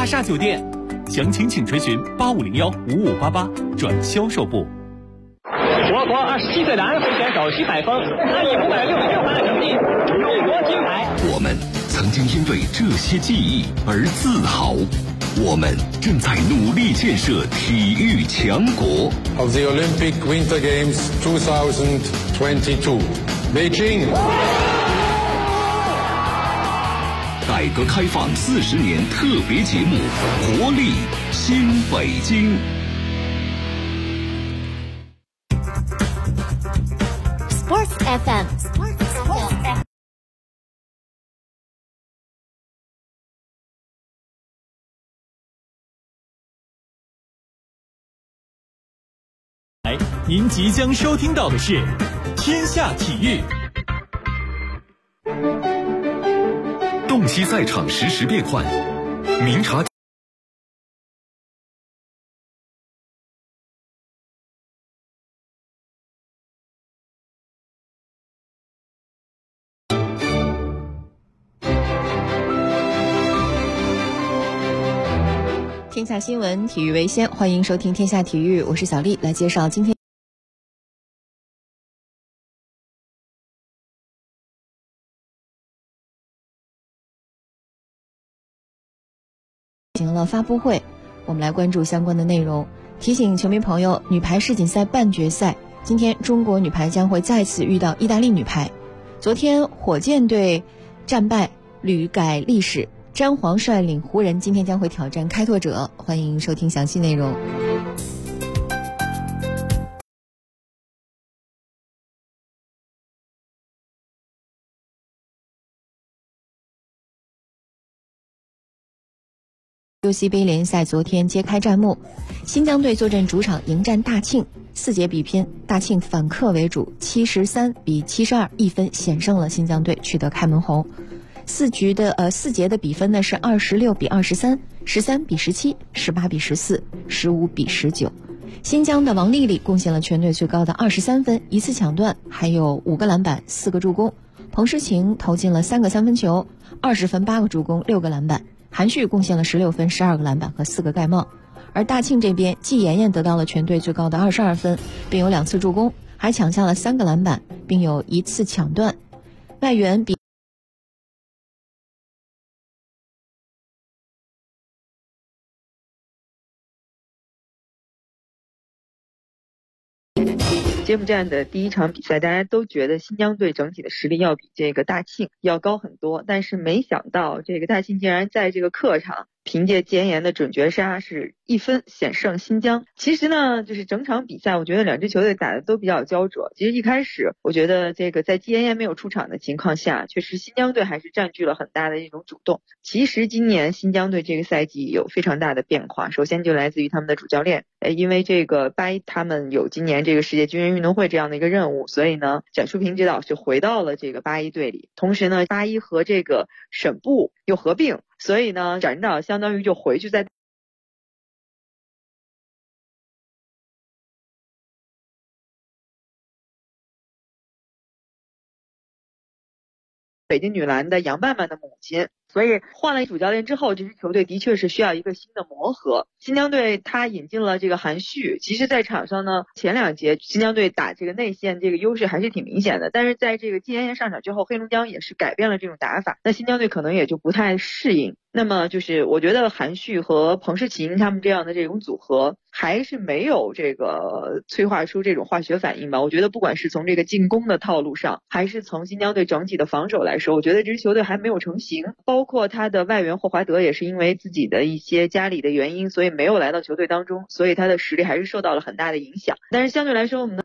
大厦酒店，详情请垂询85015588转销售部。 我国27岁的安徽选手徐海峰他以566分的成绩勇夺金牌。 我们曾经因为这些记忆而自豪，我们正在努力建设体育强国。 Of the Olympic Winter Games 2022, Beijing。 改革开放40年特别节目《活力新北京》。 Sports FM。 您即将收听到的是《天下体育》。 洞悉赛场实时变换，明察天下新闻，体育为先，欢迎收听天下体育，我是小丽，来介绍今天进行了发布会，我们来关注相关的内容。提醒球迷朋友，女排世锦赛半决赛，今天中国女排将会再次遇到意大利女排。昨天火箭队战败，屡改历史。詹皇率领湖人今天将会挑战开拓者，欢迎收听详细内容。UC 杯联赛昨天揭开战幕，新疆队坐镇主场迎战大庆，4节比拼，大庆反客为主，73比72，一分险胜了新疆队，取得开门红。4节的比分呢是26比23、13比17、18比14、15比19。新疆的王丽丽贡献了全队最高的23分，1次抢断，还有5个篮板、4个助攻。彭诗晴投进了3个三分球，20分8个助攻6个篮板。韩旭贡献了16分、12个篮板和4个盖帽。而大庆这边，季妍妍得到了全队最高的22分，并有2次助攻，还抢下了3个篮板，并有1次抢断。外援比揭幕战的第一场比赛，大家都觉得新疆队整体的实力要比这个大庆要高很多，但是没想到这个大庆竟然在这个客场凭借季妍妍的准绝杀是1分险胜新疆。其实呢，就是整场比赛我觉得两支球队打的都比较焦灼。其实一开始我觉得这个在季妍妍没有出场的情况下，确实新疆队还是占据了很大的一种主动。其实今年新疆队这个赛季有非常大的变化，首先就来自于他们的主教练，因为这个巴伊他们有今年这个世界军人运动会这样的一个任务，所以呢展淑萍指导就回到了这个巴伊队里，同时呢巴伊和这个省部又合并，所以呢展指导相当于就回去在北京女篮的杨曼曼的母亲，所以换了主教练之后，这支球队的确是需要一个新的磨合。新疆队他引进了这个韩旭，其实在场上呢，前2节新疆队打这个内线这个优势还是挺明显的，但是在这个季妍妍上场之后，黑龙江也是改变了这种打法，那新疆队可能也就不太适应。那么就是我觉得韩旭和彭诗琴他们这样的这种组合还是没有这个催化出这种化学反应吧。我觉得不管是从这个进攻的套路上，还是从新疆队整体的防守来说，我觉得这支球队还没有成型。包括他的外援霍华德也是因为自己的一些家里的原因，所以没有来到球队当中，所以他的实力还是受到了很大的影响。但是相对来说，我们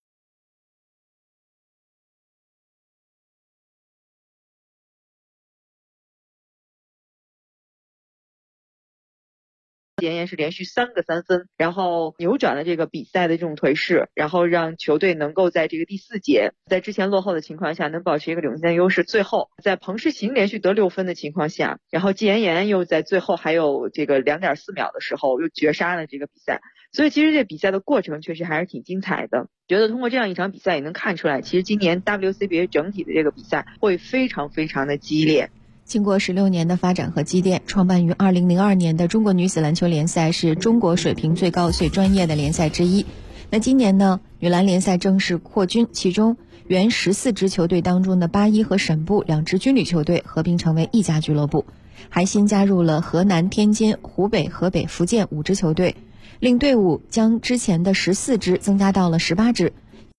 妍妍是连续3个3分，然后扭转了这个比赛的这种颓势，然后让球队能够在这个第4节在之前落后的情况下能保持一个领先优势。最后在彭诗琴连续得6分的情况下，然后季妍妍又在最后还有这个2.4秒的时候又绝杀了这个比赛。所以其实这比赛的过程确实还是挺精彩的，觉得通过这样一场比赛也能看出来，其实今年 WCBA 整体的这个比赛会非常非常的激烈。 经过16年的发展和积淀，创办于2002年的中国女子篮球联赛是中国水平最高最专业的联赛之一。那今年呢，女篮联赛正式扩军，其中原14支球队当中的八一和沈部2支军旅球队合并成为一家俱乐部，还新加入了河南、天津、湖北、河北、福建5支球队，令队伍将之前的14支增加到了18支。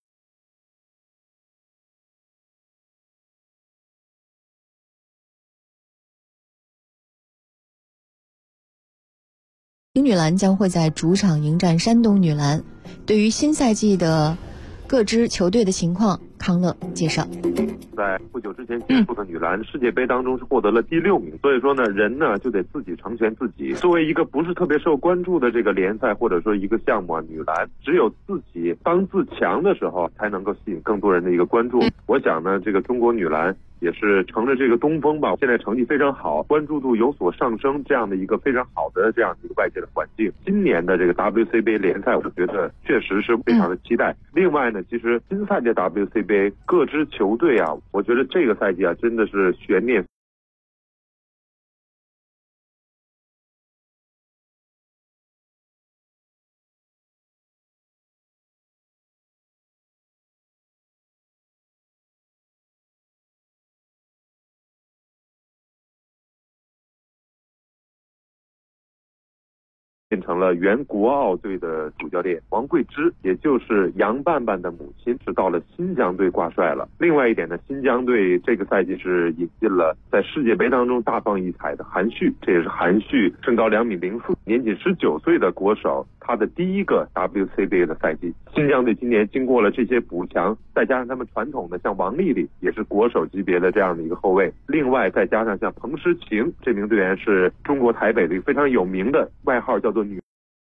女篮将会在主场迎战山东女篮。对于新赛季的各支球队的情况，康乐介绍。 在不久之前结束的女篮世界杯当中是获得了第6名，所以说呢，人呢就得自己成全自己。作为一个不是特别受关注的这个联赛或者说一个项目啊，女篮只有自己当自强的时候，才能够吸引更多人的一个关注。我想呢，这个中国女篮也是乘着这个东风吧，现在成绩非常好，关注度有所上升，这样的一个非常好的这样一个外界的环境。今年的这个 WCBA 联赛，我觉得确实是非常的期待。另外呢，其实新赛季 WCBA 各支球队啊，我觉得这个赛季啊真的是悬念变成了原国奥队的主教练王桂芝，也就是杨伴伴的母亲，是到了新疆队挂帅了。另外一点呢，新疆队这个赛季是引进了在世界杯当中大放异彩的韩旭，这也是韩旭身高2.04米，年仅19岁的国手，他的第一个 WCBA 的赛季。新疆队今年经过了这些补强，再加上他们传统的像王丽丽也是国手级别的这样的一个后卫，另外再加上像彭诗晴这名队员是中国台北的一个非常有名的外号叫做女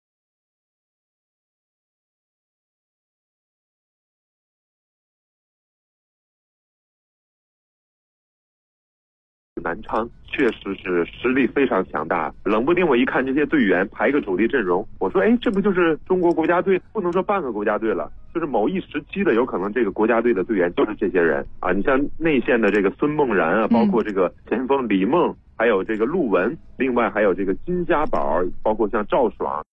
南昌，确实是实力非常强大。冷不丁我一看这些队员排个主力阵容，我说这不就是中国国家队？不能说半个国家队了，就是某一时期的有可能这个国家队的队员就是这些人啊。你像内线的这个孙梦然啊，包括这个前锋李梦，还有这个陆文，另外还有这个金家宝，包括像赵爽。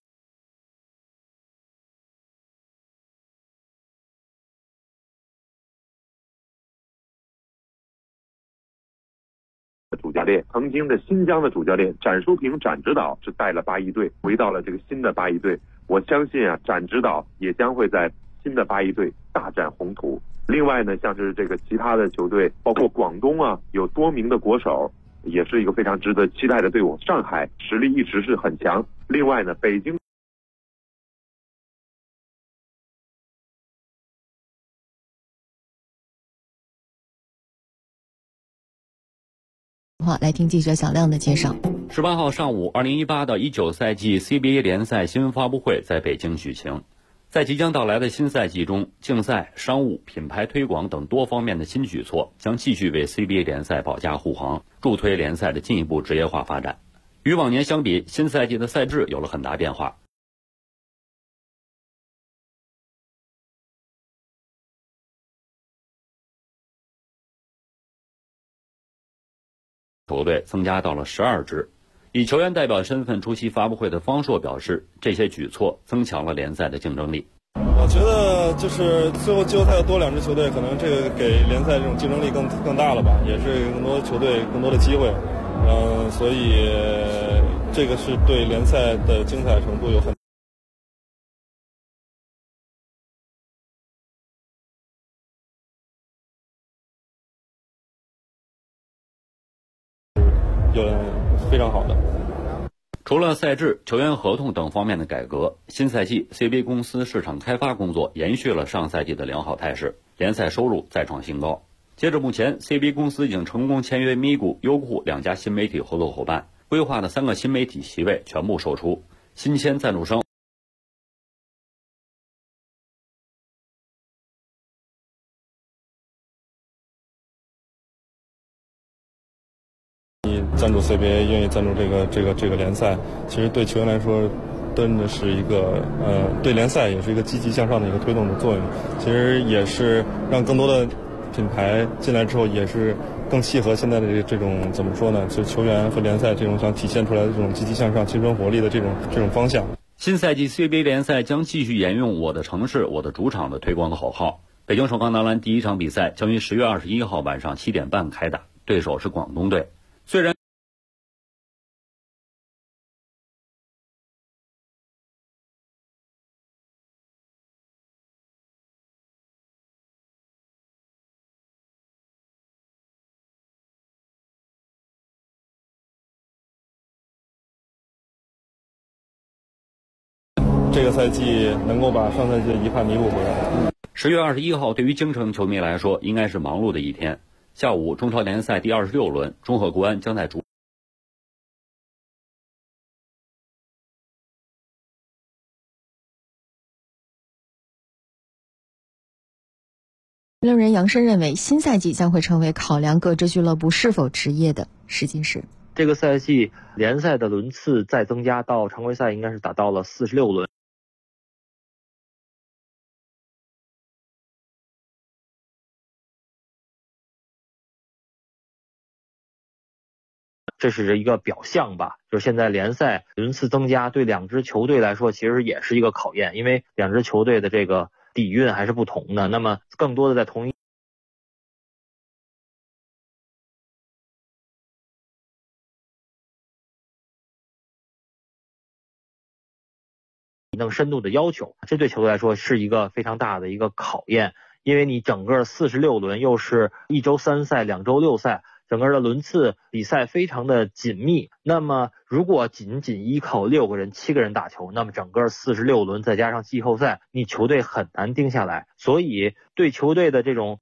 主教练曾经的新疆的主教练展书平展指导是带了八一队回到了这个新的八一队，我相信啊，展指导也将会在新的八一队大展宏图。另外呢，像是这个其他的球队，包括广东啊，有多名的国手，也是一个非常值得期待的队伍。上海实力一直是很强，另外呢，北京来听记者小亮的介绍。 18号上午，2018到19赛季 CBA 联赛新闻发布会在北京举行。在即将到来的新赛季中，竞赛、商务、品牌推广等多方面的新举措将继续为 CBA 联赛保驾护航，助推联赛的进一步职业化发展。与往年相比，新赛季的赛制有了很大变化。球队增加到了12支。以球员代表身份出席发布会的方硕表示，这些举措增强了联赛的竞争力。 我觉得就是最后季后赛多2支球队，可能这个给联赛这种竞争力更大了吧，也是更多球队更多的机会。所以这个是对联赛的精彩程度有很。非常好的。 除了赛制、球员合同等方面的改革，新赛季 CBA 公司市场开发工作延续了上赛季的良好态势，联赛收入再创新高。截至目前 CBA 公司已经成功签约咪咕、优酷2家新媒体合作伙伴，规划的3个新媒体席位全部售出，新签赞助商赞助 CBA， 愿意赞助这个联赛，其实对球员来说真的是一个对联赛也是一个积极向上的一个推动的作用。其实也是让更多的品牌进来之后，也是更契合现在的这种怎么说呢？就球员和联赛这种想体现出来的这种积极向上、青春活力的这种方向。 新赛季 CBA 联赛将继续沿用我的城市我的主场的推广的口号。北京首钢男篮第一场比赛将于10月21号晚上7点半开打，对手是广东队。虽然这个赛季能够把上赛季的遗憾弥补回来。 10月21号对于京城球迷来说应该是忙碌的一天。下午中超联赛第26轮，中赫国安将在主评论人杨申认为，新赛季将会成为考量各支俱乐部是否职业的试金石。 这个赛季联赛的轮次再增加到常规赛应该是达到了46轮。这是一个表象吧，就是现在联赛轮次增加对两支球队来说其实也是一个考验，因为两支球队的这个底蕴还是不同的，那么更多的在同一一定深度的要求，这对球队来说是一个非常大的一个考验，因为你整个46轮又是1周3赛2周6赛，整个的轮次比赛非常的紧密，那么如果仅仅依靠6个人7个人打球，那么整个46轮再加上季后赛，你球队很难定下来，所以对球队的这种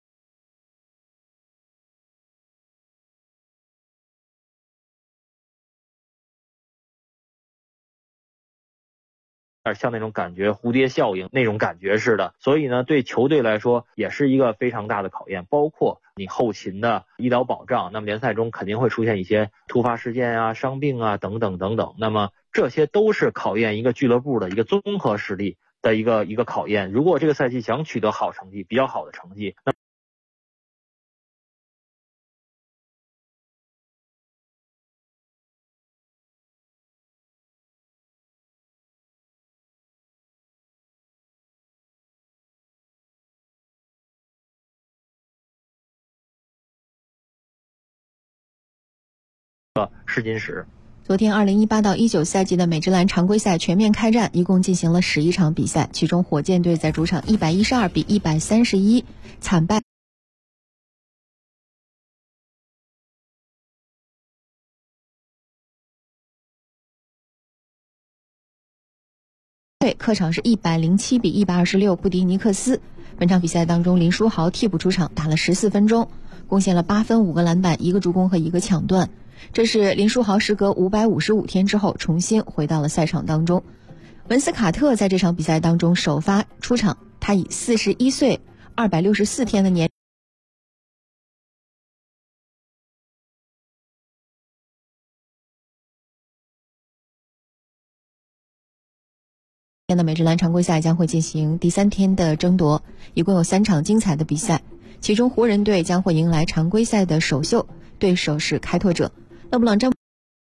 像那种感觉蝴蝶效应那种感觉似的，所以呢对球队来说也是一个非常大的考验，包括你后勤的医疗保障，那么联赛中肯定会出现一些突发事件啊、伤病啊等等等等，那么这些都是考验一个俱乐部的一个综合实力的一个考验。如果这个赛季想取得好成绩，比较好的成绩，那试金石。 昨天2018到19赛季的美职篮常规赛全面开战，一共进行了11场比赛，其中火箭队在主场112比131惨败客场是107比126不敌尼克斯。本场比赛当中，林书豪替补出场打了14分钟，贡献了8分5个篮板1个助攻和1个抢断。这是林书豪时隔555天之后重新回到了赛场当中。文斯卡特在这场比赛当中首发出场，他以41岁264天的年的美职篮常规赛将会进行第3天的争夺，一共有3场精彩的比赛，其中湖人队将会迎来常规赛的首秀，对手是开拓者。勒布朗詹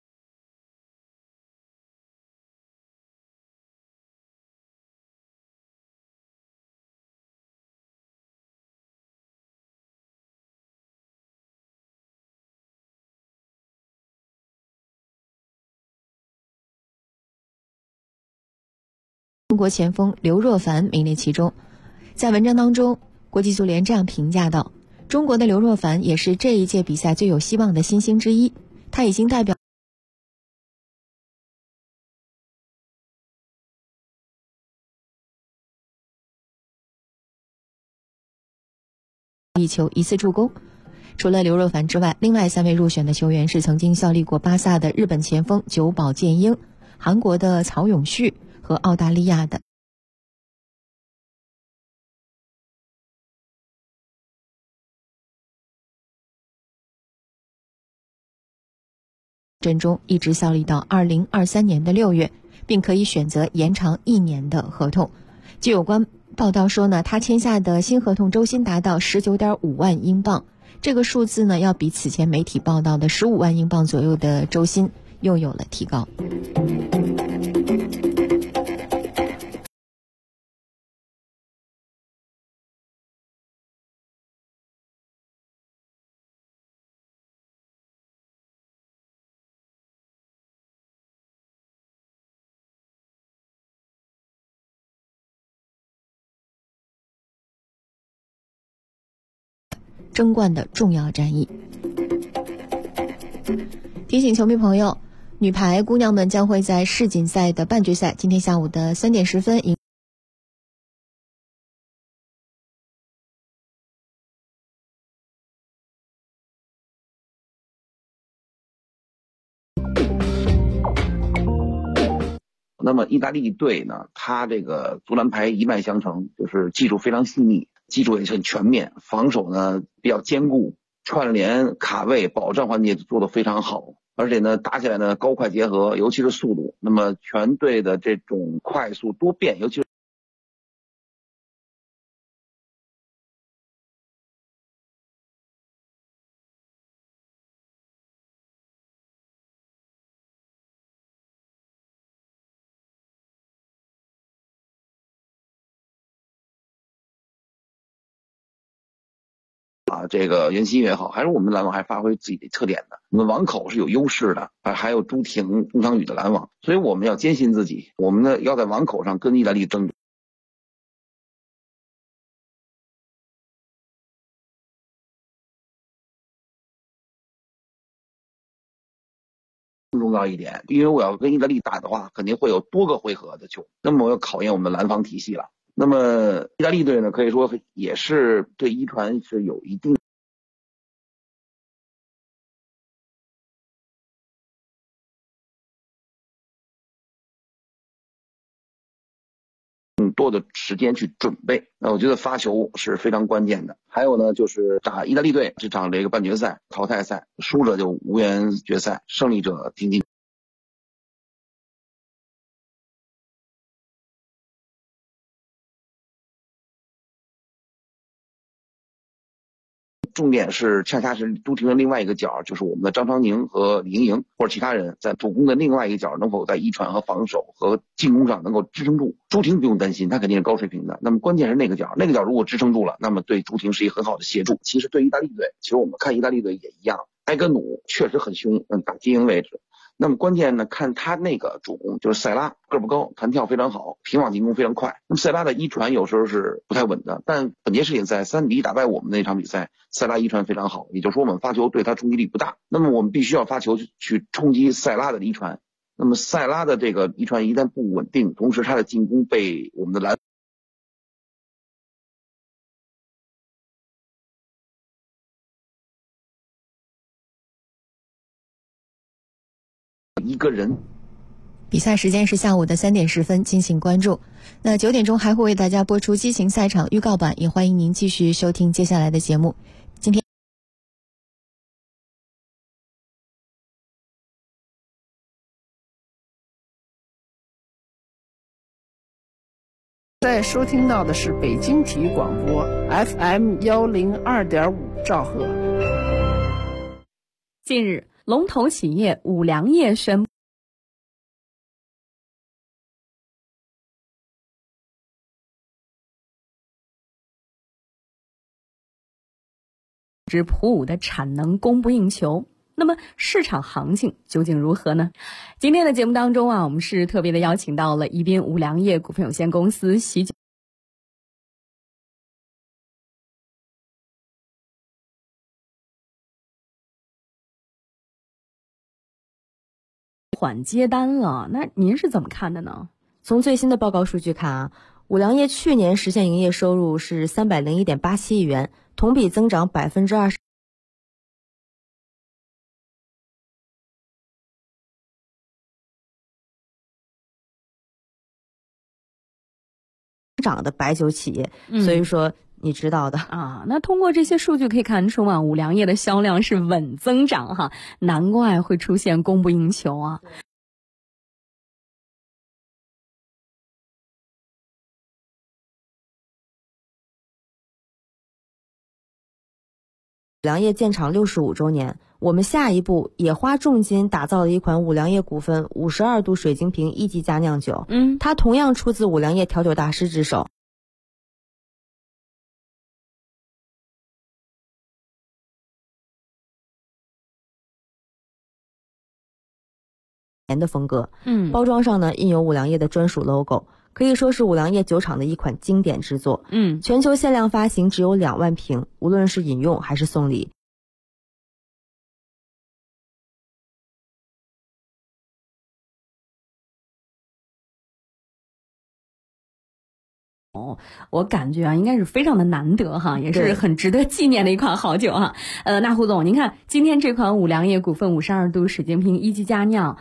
中国前锋刘若凡名列其中。在文章当中，国际足联这样评价道：中国的刘若凡也是这一届比赛最有希望的新星之一，他已经代表一球1次助攻。除了刘若凡之外，另外3位入选的球员是曾经效力过巴萨的日本前锋久保建英、韩国的曹永旭和澳大利亚的阵中，一直效力到2023年的6月，并可以选择延长1年的合同。据有关报道说呢，他签下的新合同周薪达到19.5万英镑， 这个数字呢，要比此前媒体报道的15万英镑左右的周薪又有了提高。争冠的重要战役。提醒球迷朋友，女排姑娘们将会在世锦赛的半决赛，今天下午的3点10分那么意大利队呢，他这个足篮排一脉相承，就是技术非常细腻，技术也很全面，防守呢比较坚固，串联卡位保障环节做得非常好，而且呢打起来呢高快结合，尤其是速度，那么全队的这种快速多变，尤其是这个袁心玥也好，还是我们篮网还发挥自己的特点的，我们网口是有优势的，还有朱婷、钟昌宇的篮网，所以我们要坚信自己，我们呢要在网口上跟意大利争。更重要一点，因为我要跟意大利打的话，肯定会有多个回合的球，那么我要考验我们的篮防体系了。那么意大利队呢，可以说也是对一传是有一定更多的时间去准备。那我觉得发球是非常关键的。还有呢，就是打意大利队这场这个半决赛、淘汰赛，输者就无缘决赛，胜利者挺进。重点是恰恰是朱婷的另外一个角，就是我们的张常宁和李盈莹或者其他人在主攻的另外一个角能否在一传和防守和进攻上能够支撑住。朱婷不用担心，她肯定是高水平的，那么关键是那个角如果支撑住了，那么对朱婷是一个很好的协助。其实对意大利队，其实我们看意大利队也一样，埃格努确实很凶，打接应位置。那么关键呢，看他那个主攻就是塞拉，个不高，弹跳非常好，平网进攻非常快。那么塞拉的一传有时候是不太稳的，但本届世锦赛3-1打败我们那场比赛，塞拉一传非常好，也就是说我们发球对他冲击力不大。那么我们必须要发球去冲击塞拉的一传。那么塞拉的这个一传一旦不稳定，同时他的进攻被我们的一个人。 比赛时间是下午的3点10分，敬请关注。那9点钟还会为大家播出激情赛场预告版，也欢迎您继续收听接下来的节目。今天在收听到的是北京体育广播 FM102.5兆赫。 近日，龙头企业五粮液宣布普五的产能供不应求，那么市场行情究竟如何呢？今天的节目当中我们是特别的邀请到了宜宾五粮液股份有限公司席缓接单了，那您是怎么看的呢？ 从最新的报告数据看啊，五粮液去年实现营业收入是301.87亿元，同比增长20%。涨的白酒企业，所以说你知道的啊。那通过这些数据可以看出五粮液的销量是稳增长哈，难怪会出现供不应求啊。 良业建厂65周年，我们下一步也花重金打造了一款五粮液股份52度水晶瓶1级佳酿酒。它同样出自五粮液调酒大师之手。的风格，包装上呢印有五粮液的专属 logo， 可以说是五粮液酒厂的一款经典之作。全球限量发行只有2万瓶，无论是饮用还是送礼。 我感觉啊，应该是非常的难得哈，也是很值得纪念的一款好酒哈。那胡总，您看今天这款五粮液股份52度水晶瓶1级佳酿，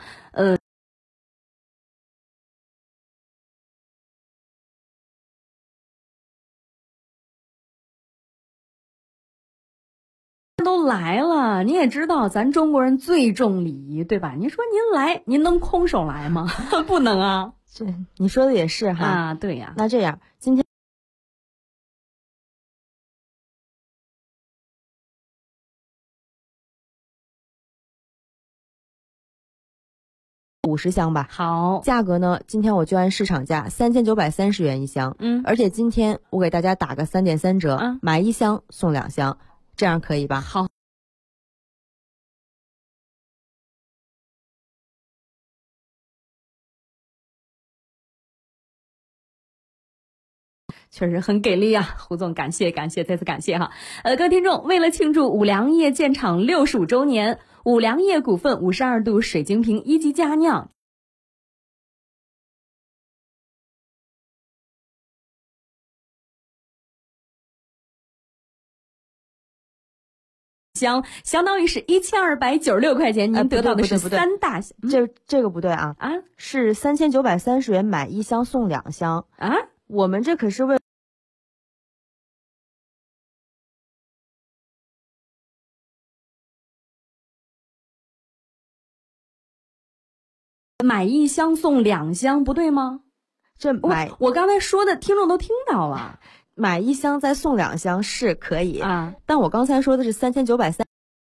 都来了，你也知道咱中国人最重礼仪，对吧？您说您来，您能空手来吗？不能啊。 你说的也是哈。 啊，对呀。 那这样，今天50箱吧。 好， 价格呢，今天我就按市场价3930元一箱。而且今天我给大家打个3.3折，买1箱送2箱，这样可以吧？ 好。确实很给力啊，胡总，感谢，再次感谢哈。各位听众，为了庆祝五粮液建厂65周年，五粮液股份52度水晶瓶1级佳酿相当于是1296块钱，您得到的是3大箱。 这个不对啊，是3930元买1箱送2箱啊。 我们这可是为买1箱送2箱，不对吗？我刚才说的，听众都听到了。 买1箱再送2箱是可以啊， 但我刚才说的是3930。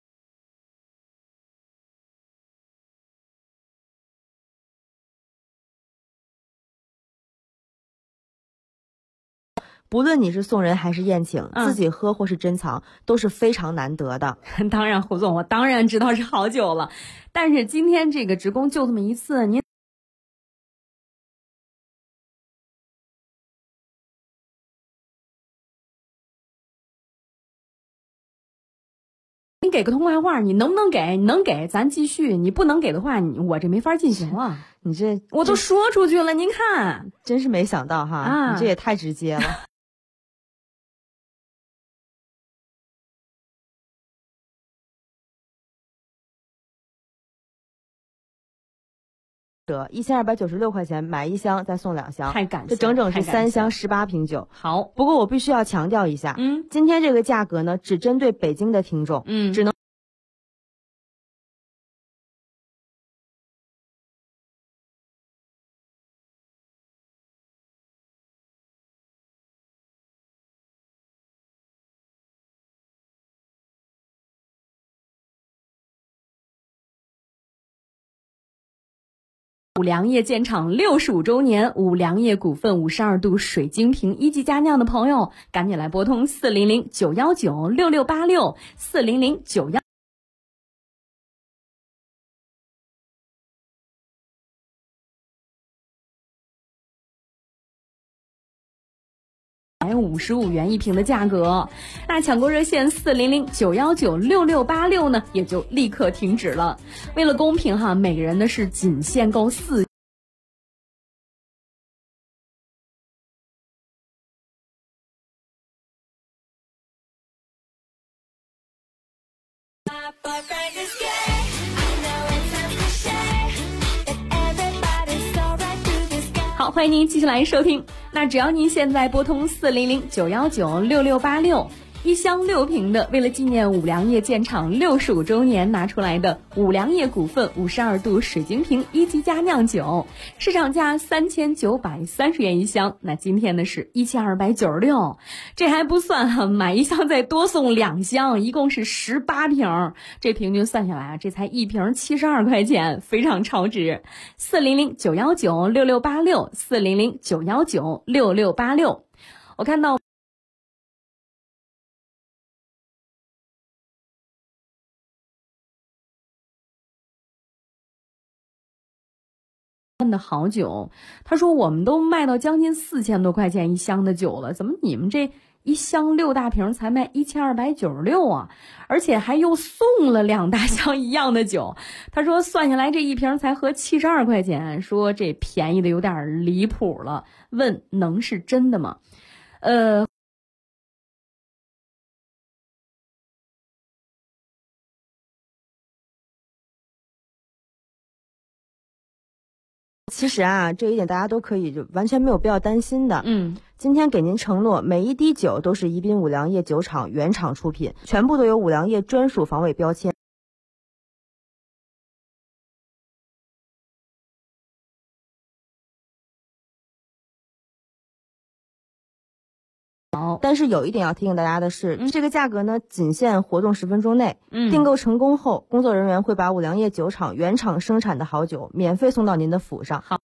不论你是送人还是宴请，自己喝或是珍藏都是非常难得的。 当然，胡总，我当然知道是好酒了，但是今天这个职工就这么一次，您给个通话话，你能不能给？你能给咱继续，你不能给的话，我这没法进行了。 你这我都说出去了，您看， 真是没想到哈，你这也太直接了。1296块钱买1箱再送2箱， 太感谢， 这整整是3箱18瓶酒。 好， 不过我必须要强调一下，今天这个价格呢，只针对北京的听众，只能。 五粮液建厂65周年，五粮液股份52度水晶瓶1级佳酿的朋友，赶紧来拨通400-919-6686 400-55元一瓶的价格，那抢购热线400-919-6686呢，也就立刻停止了。为了公平哈，每个人呢是仅限购4。好，欢迎您继续来收听。那只要您现在拨通400-919-6686， 一箱6瓶的，为了纪念五粮液建厂65周年拿出来的五粮液股份52度水晶瓶1级佳酿酒，市场价3930元一箱，那今天呢是1296，这还不算哈，买一箱再多送2箱，一共是18瓶，这平均算下来啊，这才一瓶72块钱，非常超值。400-919-6686，400-919-6686。我看到的好酒，他说我们都卖到将近4000多块钱一箱的酒了，怎么你们这一箱6大瓶才卖1296啊？而且还又送了2大箱一样的酒。他说算下来这一瓶才合72块钱，说这便宜的有点离谱了，问能是真的吗？ 其实啊，这一点大家都可以就完全没有必要担心的。今天给您承诺，每一滴酒都是宜宾五粮液酒厂原厂出品，全部都有五粮液专属防伪标签。但是有一点要提醒大家的是，这个价格呢仅限活动10分钟内。订购成功后，工作人员会把五粮液酒厂原厂生产的好酒免费送到您的府上。好。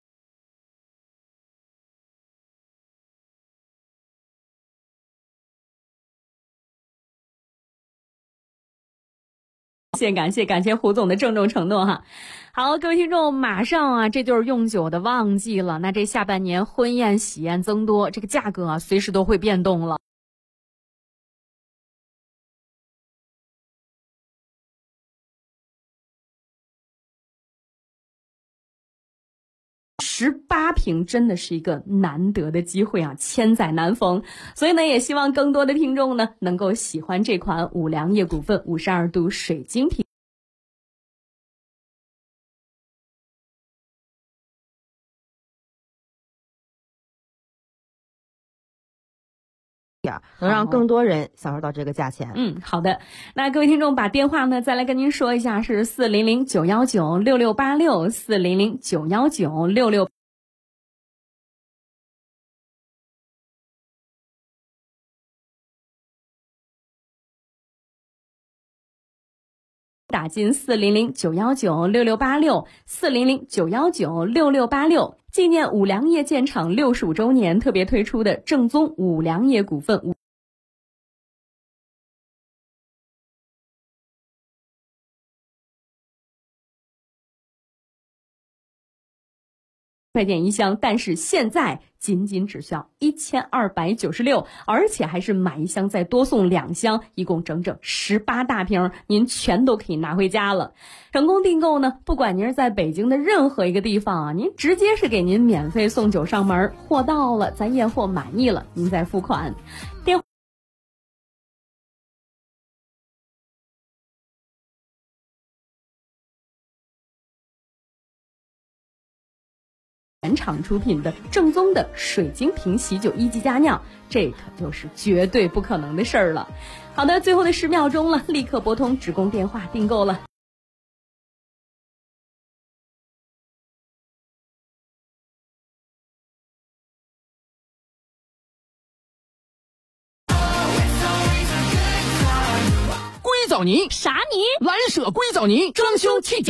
感谢胡总的郑重承诺哈。好，各位听众，马上啊，这就是用酒的旺季了。那这下半年婚宴喜宴增多，这个价格啊随时都会变动了。18瓶真的是一个难得的机会啊，千载难逢。所以呢，也希望更多的听众呢能够喜欢这款五粮液股份52度水晶瓶。 能让更多人享受到这个价钱。 好的。那各位听众，把电话呢再来跟您说一下，是400-919-6686 400-919-6686。打进400-919-6686 400-919-6686，纪念五粮液建厂65周年特别推出的正宗五粮液股份块钱一箱，但是现在仅只需要1296，而且还是买一箱再多送2箱，一共整整18大瓶，您全都可以拿回家了。成功订购呢，不管您是在北京的任何一个地方啊，您直接是给您免费送酒上门，货到了，咱验货满意了，您再付款。电话原厂出品的正宗的水晶瓶喜酒1级佳酿，这可就是绝对不可能的事儿了。好的，最后的10秒钟了，立刻拨通职工电话订购了。 硅藻泥？ 啥泥？ 蓝舍硅藻泥装修气